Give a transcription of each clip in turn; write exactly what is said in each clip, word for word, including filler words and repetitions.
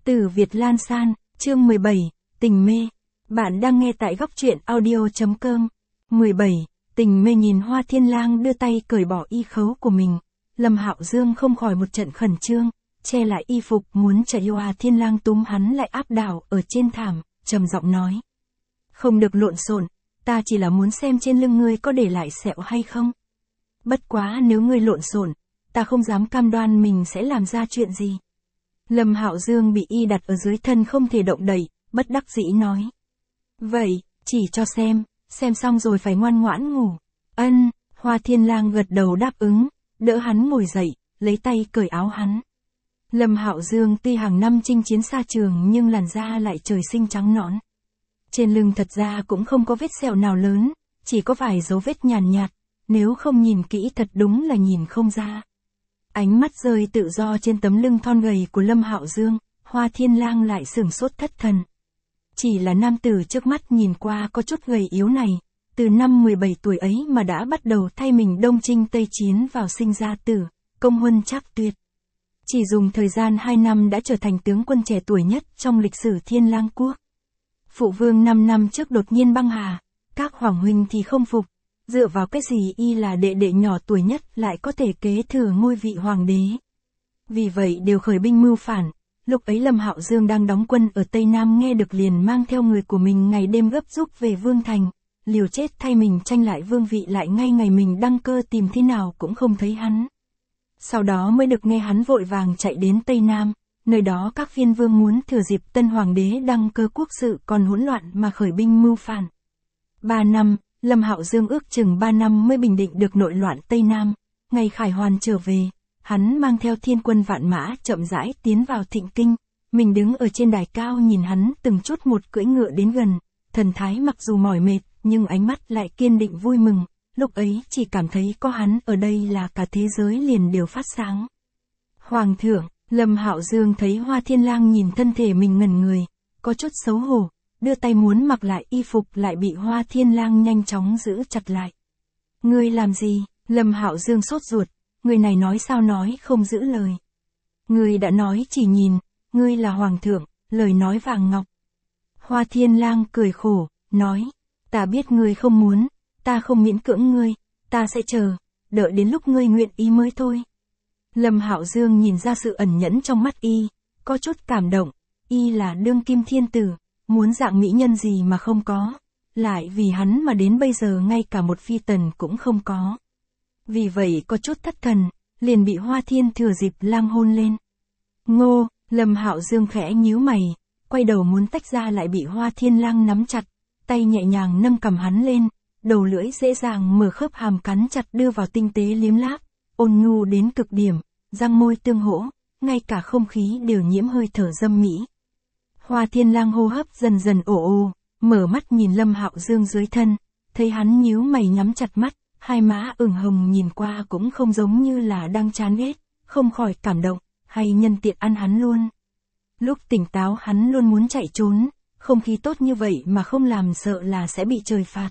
Từ Việt Lan San, chương mười bảy, tình mê. Bạn đang nghe tại góc truyện audio chấm com. mười bảy, tình mê. Nhìn Hoa Thiên Lang đưa tay cởi bỏ y khấu của mình, Lâm Hạo Dương không khỏi một trận khẩn trương, che lại y phục muốn chạy. Hoa Thiên Lang túm hắn lại áp đảo ở trên thảm, trầm giọng nói. Không được lộn xộn, ta chỉ là muốn xem trên lưng ngươi có để lại sẹo hay không. Bất quá nếu ngươi lộn xộn, ta không dám cam đoan mình sẽ làm ra chuyện gì. Lâm Hạo Dương bị y đặt ở dưới thân không thể động đậy, bất đắc dĩ nói. Vậy, chỉ cho xem, xem xong rồi phải ngoan ngoãn ngủ. Ân, Hoa Thiên Lang gật đầu đáp ứng, đỡ hắn ngồi dậy, lấy tay cởi áo hắn. Lâm Hạo Dương tuy hàng năm chinh chiến xa trường nhưng làn da lại trời sinh trắng nõn. Trên lưng thật ra cũng không có vết sẹo nào lớn, chỉ có vài dấu vết nhàn nhạt, nếu không nhìn kỹ thật đúng là nhìn không ra. Ánh mắt rơi tự do trên tấm lưng thon gầy của Lâm Hạo Dương, Hoa Thiên Lang lại sửng sốt thất thần. Chỉ là nam tử trước mắt nhìn qua có chút gầy yếu này, từ năm mười bảy tuổi ấy mà đã bắt đầu thay mình đông chinh tây chiến vào sinh ra tử, công huân trác tuyệt. Chỉ dùng thời gian hai năm đã trở thành tướng quân trẻ tuổi nhất trong lịch sử Thiên Lang quốc. Phụ vương năm năm trước đột nhiên băng hà, các hoàng huynh thì không phục. Dựa vào cái gì y là đệ đệ nhỏ tuổi nhất lại có thể kế thừa ngôi vị hoàng đế. Vì vậy đều khởi binh mưu phản, lúc ấy Lâm Hạo Dương đang đóng quân ở Tây Nam nghe được liền mang theo người của mình ngày đêm gấp rút về Vương Thành, liều chết thay mình tranh lại vương vị, lại ngay ngày mình đăng cơ tìm thế nào cũng không thấy hắn. Sau đó mới được nghe hắn vội vàng chạy đến Tây Nam, nơi đó các phiên vương muốn thừa dịp tân hoàng đế đăng cơ quốc sự còn hỗn loạn mà khởi binh mưu phản. Ba năm, Lâm Hạo Dương ước chừng ba năm mới bình định được nội loạn Tây Nam, ngày khải hoàn trở về, hắn mang theo thiên quân vạn mã chậm rãi tiến vào Thịnh Kinh, mình đứng ở trên đài cao nhìn hắn từng chút một cưỡi ngựa đến gần, thần thái mặc dù mỏi mệt, nhưng ánh mắt lại kiên định vui mừng, lúc ấy chỉ cảm thấy có hắn ở đây là cả thế giới liền đều phát sáng. Hoàng thượng, Lâm Hạo Dương thấy Hoa Thiên Lang nhìn thân thể mình ngẩn người, có chút xấu hổ. Đưa tay muốn mặc lại y phục lại bị Hoa Thiên Lang nhanh chóng giữ chặt lại. Ngươi làm gì? Lâm Hạo Dương sốt ruột, người này nói sao nói không giữ lời. Ngươi đã nói chỉ nhìn, ngươi là hoàng thượng, lời nói vàng ngọc. Hoa Thiên Lang cười khổ, nói, ta biết ngươi không muốn, ta không miễn cưỡng ngươi, ta sẽ chờ, đợi đến lúc ngươi nguyện ý mới thôi. Lâm Hạo Dương nhìn ra sự ẩn nhẫn trong mắt y, có chút cảm động, y là đương kim thiên tử. Muốn dạng mỹ nhân gì mà không có, lại vì hắn mà đến bây giờ ngay cả một phi tần cũng không có. Vì vậy có chút thất thần, liền bị Hoa Thiên thừa dịp Lang hôn lên. Ngô, Lâm Hạo Dương khẽ nhíu mày, quay đầu muốn tách ra lại bị Hoa Thiên Lang nắm chặt, tay nhẹ nhàng nâng cầm hắn lên, đầu lưỡi dễ dàng mở khớp hàm cắn chặt đưa vào tinh tế liếm láp, ôn nhu đến cực điểm, răng môi tương hỗ, ngay cả không khí đều nhiễm hơi thở dâm mỹ. Hoa Thiên Lang hô hấp dần dần ồ ồ, mở mắt nhìn Lâm Hạo Dương dưới thân, thấy hắn nhíu mày nhắm chặt mắt, hai má ửng hồng nhìn qua cũng không giống như là đang chán ghét, không khỏi cảm động, hay nhân tiện ăn hắn luôn. Lúc tỉnh táo hắn luôn muốn chạy trốn, không khí tốt như vậy mà không làm sợ là sẽ bị trời phạt.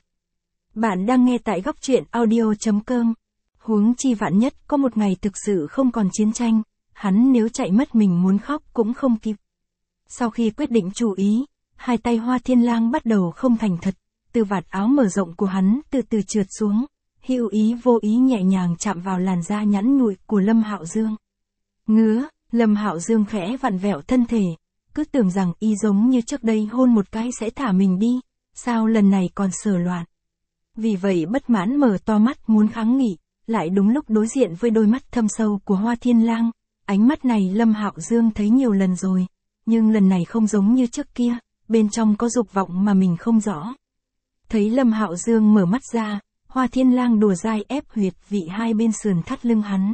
Bạn đang nghe tại góc truyện audio chấm com. Huống chi vạn nhất có một ngày thực sự không còn chiến tranh, hắn nếu chạy mất mình muốn khóc cũng không kịp. Sau khi quyết định chủ ý, hai tay Hoa Thiên Lang bắt đầu không thành thật, từ vạt áo mở rộng của hắn từ từ trượt xuống, hữu ý vô ý nhẹ nhàng chạm vào làn da nhẵn nhụi của Lâm Hạo Dương. Ngứa, Lâm Hạo Dương khẽ vặn vẹo thân thể, cứ tưởng rằng y giống như trước đây hôn một cái sẽ thả mình đi, sao lần này còn sờ loạn. Vì vậy bất mãn mở to mắt muốn kháng nghị, lại đúng lúc đối diện với đôi mắt thâm sâu của Hoa Thiên Lang, ánh mắt này Lâm Hạo Dương thấy nhiều lần rồi. Nhưng lần này không giống như trước kia, bên trong có dục vọng mà mình không rõ. Thấy Lâm Hạo Dương mở mắt ra, Hoa Thiên Lang đùa dai ép huyệt vị hai bên sườn thắt lưng hắn.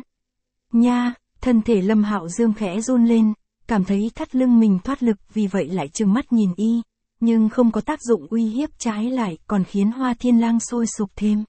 Nha, thân thể Lâm Hạo Dương khẽ run lên, cảm thấy thắt lưng mình thoát lực vì vậy lại trừng mắt nhìn y, nhưng không có tác dụng uy hiếp, trái lại còn khiến Hoa Thiên Lang sôi sục thêm.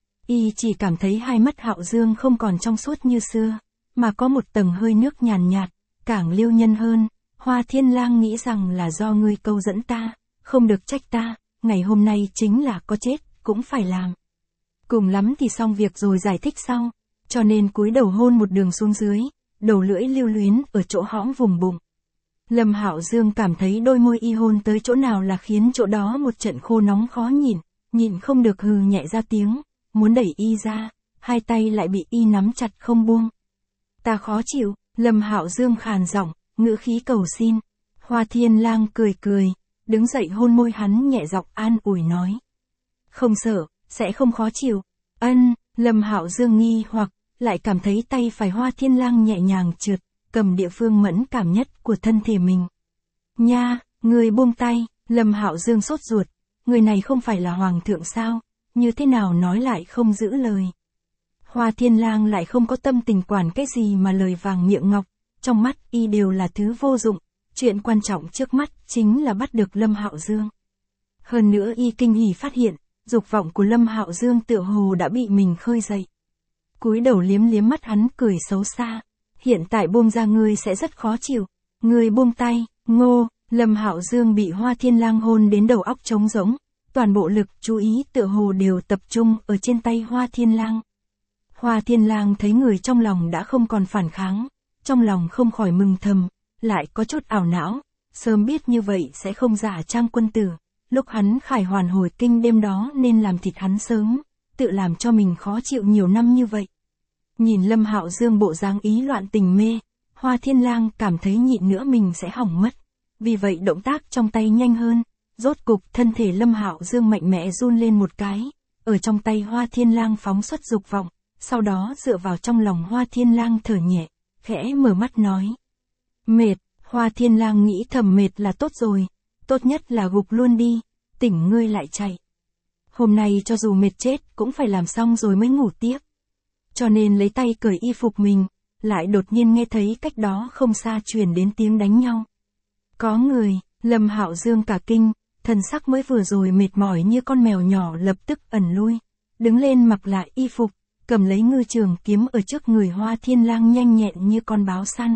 Y chỉ cảm thấy hai mắt Hạo Dương không còn trong suốt như xưa, mà có một tầng hơi nước nhàn nhạt, càng liêu nhân hơn. Hoa Thiên Lang nghĩ rằng là do ngươi câu dẫn ta, không được trách ta, ngày hôm nay chính là có chết, cũng phải làm. Cùng lắm thì xong việc rồi giải thích sau, cho nên cúi đầu hôn một đường xuống dưới, đầu lưỡi lưu luyến ở chỗ hõm vùng bụng. Lâm Hạo Dương cảm thấy đôi môi y hôn tới chỗ nào là khiến chỗ đó một trận khô nóng khó nhìn, nhịn không được hừ nhẹ ra tiếng, muốn đẩy y ra, hai tay lại bị y nắm chặt không buông. Ta khó chịu, Lâm Hạo Dương khàn giọng, ngữ khí cầu xin. Hoa Thiên Lang cười cười, đứng dậy hôn môi hắn nhẹ giọng an ủi nói. Không sợ, sẽ không khó chịu. Ân, Lâm Hạo Dương nghi hoặc, lại cảm thấy tay phải Hoa Thiên Lang nhẹ nhàng trượt, cầm địa phương mẫn cảm nhất của thân thể mình. Nha, người buông tay, Lâm Hạo Dương sốt ruột, người này không phải là hoàng thượng sao, như thế nào nói lại không giữ lời. Hoa Thiên Lang lại không có tâm tình quản cái gì mà lời vàng miệng ngọc, trong mắt y đều là thứ vô dụng, chuyện quan trọng trước mắt chính là bắt được Lâm Hạo Dương. Hơn nữa y kinh hỉ phát hiện, dục vọng của Lâm Hạo Dương tựa hồ đã bị mình khơi dậy. Cúi đầu liếm liếm mắt hắn cười xấu xa, hiện tại buông ra ngươi sẽ rất khó chịu, ngươi buông tay, ngô, Lâm Hạo Dương bị Hoa Thiên Lang hôn đến đầu óc trống rỗng, toàn bộ lực chú ý tựa hồ đều tập trung ở trên tay Hoa Thiên Lang. Hoa Thiên Lang thấy người trong lòng đã không còn phản kháng, trong lòng không khỏi mừng thầm, lại có chút ảo não, sớm biết như vậy sẽ không giả trang quân tử, lúc hắn khải hoàn hồi kinh đêm đó nên làm thịt hắn sớm, tự làm cho mình khó chịu nhiều năm như vậy. Nhìn Lâm Hạo Dương bộ dáng ý loạn tình mê, Hoa Thiên Lang cảm thấy nhịn nữa mình sẽ hỏng mất, vì vậy động tác trong tay nhanh hơn, rốt cục thân thể Lâm Hạo Dương mạnh mẽ run lên một cái, ở trong tay Hoa Thiên Lang phóng xuất dục vọng, sau đó dựa vào trong lòng Hoa Thiên Lang thở nhẹ, khẽ mở mắt nói. Mệt, Hoa Thiên Lang nghĩ thầm mệt là tốt rồi, tốt nhất là gục luôn đi, tỉnh ngươi lại chạy. Hôm nay cho dù mệt chết cũng phải làm xong rồi mới ngủ tiếp. Cho nên lấy tay cởi y phục mình, lại đột nhiên nghe thấy cách đó không xa truyền đến tiếng đánh nhau. Có người, Lâm Hạo Dương cả kinh, thần sắc mới vừa rồi mệt mỏi như con mèo nhỏ lập tức ẩn lui, đứng lên mặc lại y phục, cầm lấy ngư trường kiếm ở trước người Hoa Thiên Lang nhanh nhẹn như con báo săn.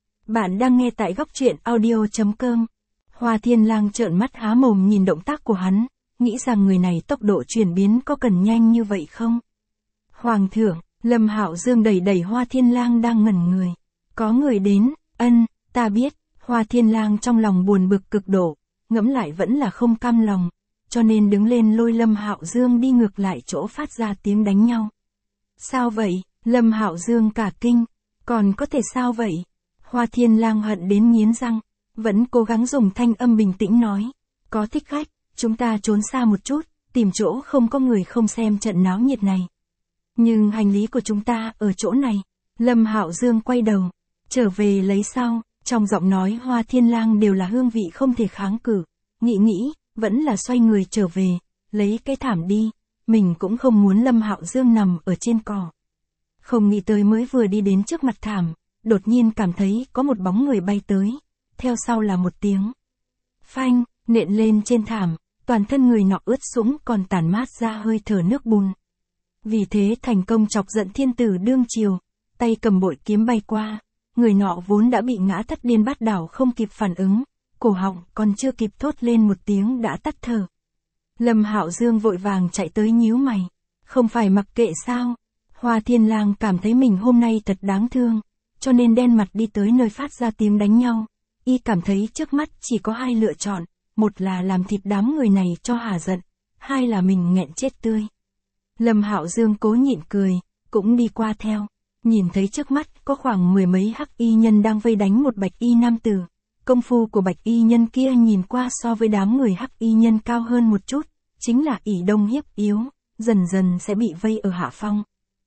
Bạn đang nghe tại góc truyện audio chấm com. Hoa Thiên Lang trợn mắt há mồm nhìn động tác của hắn, nghĩ rằng người này tốc độ chuyển biến có cần nhanh như vậy không? Hoàng thượng, Lâm Hạo Dương đẩy đẩy Hoa Thiên Lang đang ngẩn người. Có người đến, ân, ta biết, Hoa Thiên Lang trong lòng buồn bực cực độ, ngẫm lại vẫn là không cam lòng, cho nên đứng lên lôi Lâm Hạo Dương đi ngược lại chỗ phát ra tiếng đánh nhau. Sao vậy? Lâm Hạo Dương cả kinh, còn có thể sao vậy? Hoa Thiên Lang hận đến nghiến răng, vẫn cố gắng dùng thanh âm bình tĩnh nói, có thích khách, chúng ta trốn xa một chút, tìm chỗ không có người không xem trận náo nhiệt này. Nhưng hành lý của chúng ta ở chỗ này. Lâm Hạo Dương quay đầu, trở về lấy sau, trong giọng nói Hoa Thiên Lang đều là hương vị không thể kháng cự, nghĩ nghĩ, vẫn là xoay người trở về, lấy cái thảm đi, mình cũng không muốn Lâm Hạo Dương nằm ở trên cỏ. Không nghĩ tới mới vừa đi đến trước mặt thảm, đột nhiên cảm thấy có một bóng người bay tới, theo sau là một tiếng phanh, nện lên trên thảm, toàn thân người nọ ướt sũng còn tản mát ra hơi thở nước bùn. Vì thế thành công chọc giận thiên tử đương triều, tay cầm bội kiếm bay qua, người nọ vốn đã bị ngã thất điên bát đảo không kịp phản ứng, cổ họng còn chưa kịp thốt lên một tiếng đã tắt thở. Lâm Hạo Dương vội vàng chạy tới nhíu mày, không phải mặc kệ sao? Hoa Thiên Lang cảm thấy mình hôm nay thật đáng thương, cho nên đen mặt đi tới nơi phát ra tiếng đánh nhau, y cảm thấy trước mắt chỉ có hai lựa chọn, một là làm thịt đám người này cho hả giận, hai là mình nghẹn chết tươi. Lâm Hạo Dương cố nhịn cười, cũng đi qua theo, nhìn thấy trước mắt có khoảng mười mấy hắc y nhân đang vây đánh một bạch y nam tử. Công phu của bạch y nhân kia nhìn qua so với đám người hắc y nhân cao hơn một chút, chính là ỷ đông hiếp yếu, dần dần sẽ bị vây ở hạ phong.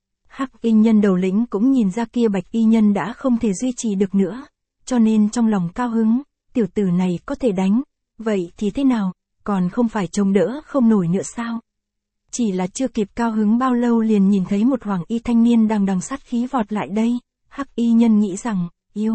Hắc y nhân đầu lĩnh cũng nhìn ra kia bạch y nhân đã không thể duy trì được nữa, cho nên trong lòng cao hứng, tiểu tử này có thể đánh, vậy thì thế nào, còn không phải chống đỡ không nổi nữa sao? Chỉ là chưa kịp cao hứng bao lâu liền nhìn thấy một hoàng y thanh niên đang đằng sát khí vọt lại đây, hắc y nhân nghĩ rằng, yêu.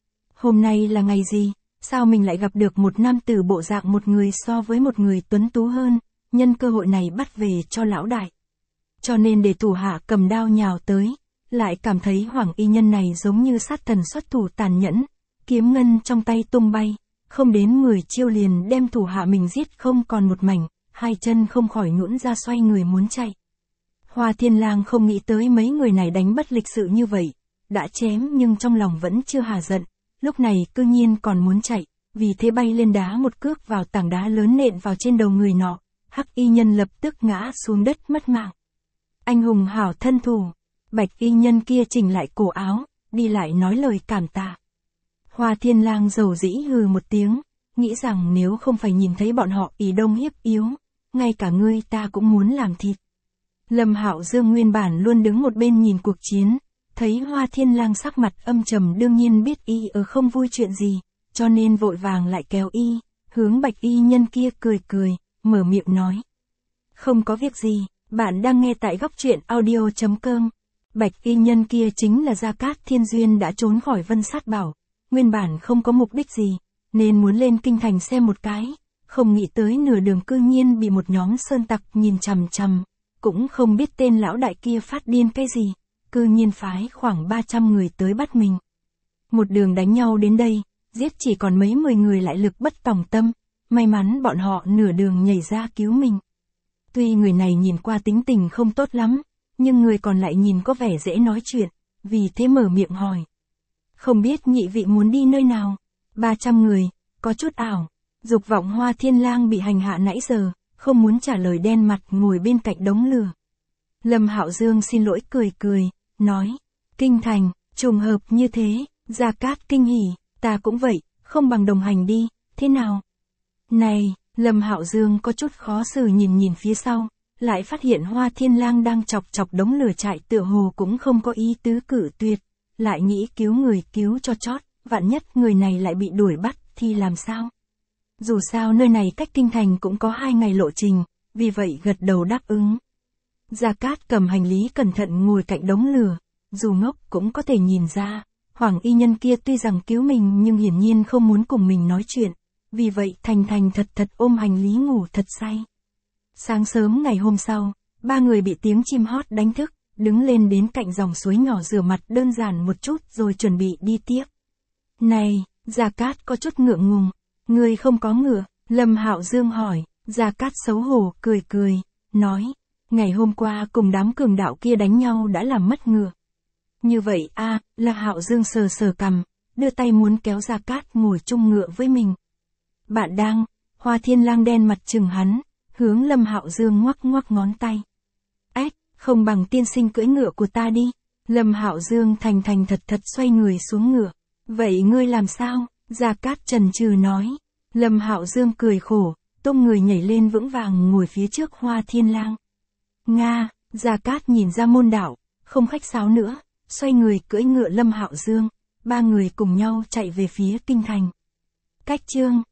Hôm nay là ngày gì, sao mình lại gặp được một nam tử bộ dạng một người so với một người tuấn tú hơn, nhân cơ hội này bắt về cho lão đại. Cho nên để thủ hạ cầm đao nhào tới, lại cảm thấy hoàng y nhân này giống như sát thần xuất thủ tàn nhẫn, kiếm ngân trong tay tung bay, không đến mười chiêu liền đem thủ hạ mình giết không còn một mảnh, hai chân không khỏi nhũn ra xoay người muốn chạy. Hoa Thiên Lang không nghĩ tới mấy người này đánh bất lịch sự như vậy, đã chém nhưng trong lòng vẫn chưa hả giận, lúc này cư nhiên còn muốn chạy, vì thế bay lên đá một cước vào tảng đá lớn nện vào trên đầu người nọ, hắc y nhân lập tức ngã xuống đất mất mạng. Anh hùng hảo thân thủ, bạch y nhân kia chỉnh lại cổ áo, đi lại nói lời cảm tạ. Hoa Thiên Lang dầu dĩ hừ một tiếng, nghĩ rằng nếu không phải nhìn thấy bọn họ ỷ đông hiếp yếu, ngay cả ngươi ta cũng muốn làm thịt. Lâm Hạo Dương nguyên bản luôn đứng một bên nhìn cuộc chiến, thấy Hoa Thiên Lang sắc mặt âm trầm đương nhiên biết y ở không vui chuyện gì, cho nên vội vàng lại kéo y, hướng bạch y nhân kia cười cười, mở miệng nói. Không có việc gì, bạn đang nghe tại góc truyện audio chấm com. Bạch y nhân kia chính là Gia Cát Thiên Duyên đã trốn khỏi Vân Sát Bảo, nguyên bản không có mục đích gì, nên muốn lên kinh thành xem một cái, không nghĩ tới nửa đường cư nhiên bị một nhóm sơn tặc nhìn chằm chằm, cũng không biết tên lão đại kia phát điên cái gì, cư nhiên phái khoảng ba trăm người tới bắt mình. Một đường đánh nhau đến đây, giết chỉ còn mấy mười người lại lực bất tòng tâm, may mắn bọn họ nửa đường nhảy ra cứu mình. Tuy người này nhìn qua tính tình không tốt lắm, nhưng người còn lại nhìn có vẻ dễ nói chuyện, vì thế mở miệng hỏi. Không biết nhị vị muốn đi nơi nào? ba trăm người, có chút ảo. Dục vọng Hoa Thiên Lang bị hành hạ nãy giờ, không muốn trả lời đen mặt ngồi bên cạnh đống lửa. Lâm Hạo Dương xin lỗi cười cười, nói. Kinh thành, trùng hợp như thế, Gia Cát kinh hỉ, ta cũng vậy, không bằng đồng hành đi, thế nào? Này, Lâm Hạo Dương có chút khó xử nhìn nhìn phía sau, lại phát hiện Hoa Thiên Lang đang chọc chọc đống lửa chạy tựa hồ cũng không có ý tứ cử tuyệt, lại nghĩ cứu người cứu cho chót, vạn nhất người này lại bị đuổi bắt thì làm sao? Dù sao nơi này cách kinh thành cũng có hai ngày lộ trình, vì vậy gật đầu đáp ứng. Gia Cát cầm hành lý cẩn thận ngồi cạnh đống lửa, dù ngốc cũng có thể nhìn ra, Hoàng y nhân kia tuy rằng cứu mình nhưng hiển nhiên không muốn cùng mình nói chuyện, vì vậy thành thành thật thật ôm hành lý ngủ thật say. Sáng sớm ngày hôm sau, ba người bị tiếng chim hót đánh thức, đứng lên đến cạnh dòng suối nhỏ rửa mặt đơn giản một chút rồi chuẩn bị đi tiếp. Này, Gia Cát có chút ngượng ngùng, ngươi không có ngựa, Lâm Hạo Dương hỏi, Gia Cát xấu hổ cười cười, nói, ngày hôm qua cùng đám cường đạo kia đánh nhau đã làm mất ngựa. Như vậy a, à, là Hạo Dương sờ sờ cằm, đưa tay muốn kéo Gia Cát ngồi chung ngựa với mình. Bạn đang, Hoa Thiên Lang đen mặt chừng hắn, hướng Lâm Hạo Dương ngoắc ngoắc ngón tay. Ếch, không bằng tiên sinh cưỡi ngựa của ta đi. Lâm Hạo Dương thành thành thật thật xoay người xuống ngựa. Vậy ngươi làm sao? Gia Cát chần chừ nói. Lâm Hạo Dương cười khổ, tung người nhảy lên vững vàng ngồi phía trước Hoa Thiên Lang. Nga, Gia Cát nhìn ra môn đạo, không khách sáo nữa, xoay người cưỡi ngựa Lâm Hạo Dương, ba người cùng nhau chạy về phía kinh thành. Cách chương